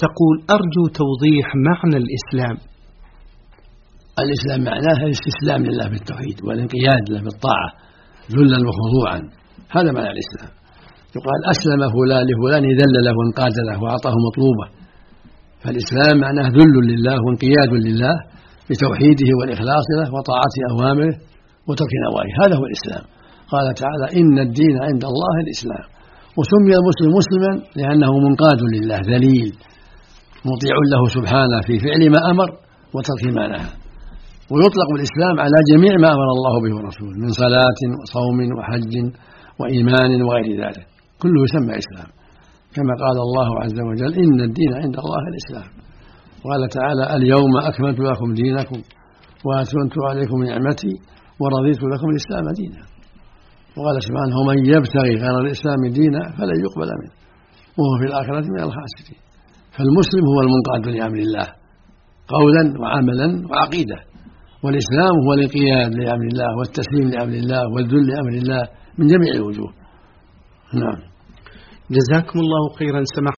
تقول: أرجو توضيح معنى الإسلام. الإسلام معناه الاستسلام لله بالتوحيد والانقياد له بالطاعة ذلا وخضوعا، هذا معنى الإسلام. يقال أسلم فلان لفلان، ذل له وانقاد له وأعطاه مطلوبه. فالإسلام معناه ذل لله وانقياد لله بتوحيده والإخلاص له وطاعة أوامره وترك نواهيه، هذا هو الإسلام. قال تعالى: إن الدين عند الله الإسلام. وسمي المسلم مسلما لأنه منقاد لله ذليل مطيع له سبحانه في فعل ما أمر وترك ما نهى. ويطلق الإسلام على جميع ما أمر الله به ورسوله من صلاة وصوم وحج وإيمان وغير ذلك، كله يسمى إسلام، كما قال الله عز وجل: إن الدين عند الله الإسلام. وقال تعالى: اليوم أكملت لكم دينكم وأتممت عليكم نعمتي ورضيت لكم الإسلام دينا. وقال سبحانه: ومن يبتغي غير الإسلام دينا فلن يقبل منه وهو في الآخرة من الخاسرين. فالمسلم هو المنقاد لأمر الله قولا وعملا وعقيدة، والإسلام هو الانقياد لأمر الله والتسليم لأمر الله والذل لأمر الله من جميع الوجوه. نعم. جزاكم الله خيرا سماحة